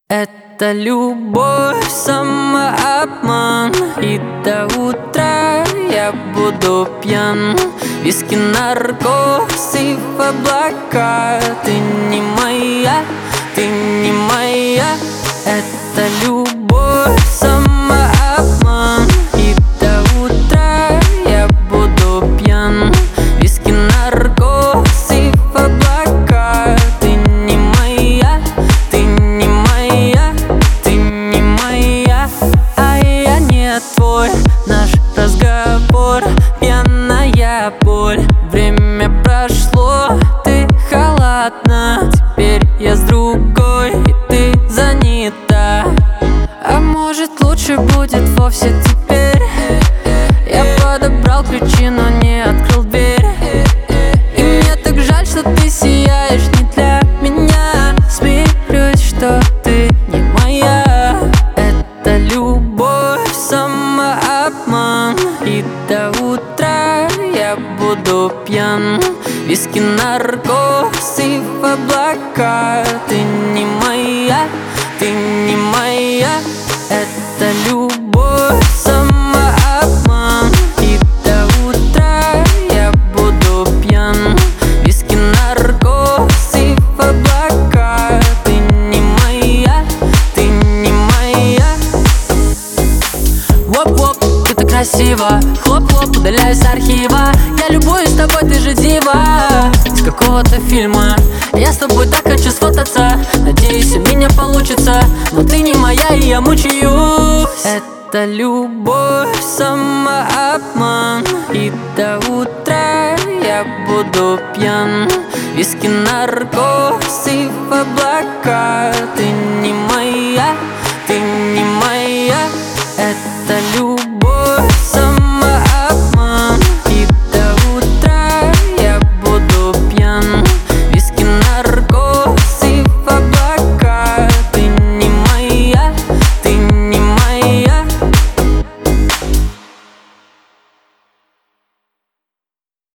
Это любовь, самообман, и до утра я буду пьян. Виски, наркоз и в облака. Ты не моя, ты не моя. Это любовь, самообман, и до утра я буду пьян. Виски, наркоз и в облака. Ты не моя, ты не моя, ты не моя, а я не твой. Наш разговор — пьяная боль. Время прошло, ты халатна. Теперь я с другой, и ты занята. А может, лучше будет вовсе теперь? Я подобрал ключи, но не открыл дверь. И мне так жаль, что ты сияешь не для меня. Смирюсь, что ты не моя. Это любовь, самообман, и до утра я буду пьян. Виски, наркоз и в облака. Ты не моя, ты не моя. Это любовь, самообман, и до утра я буду пьян. Виски, наркоз и в облака. Ты не моя, ты не моя. Воп-воп, ты так красиво. Хлоп-хлоп, удаляюсь с архива. Я любуюсь тобой, ты же дива из какого-то фильма. Я с тобой так хочу сфотаться. Надеюсь, у меня получится. Но ты не моя, и я мучаюсь. Это любовь, самообман, и до утра я буду пьян. Виски, наркоз и в облака. Ты не моя.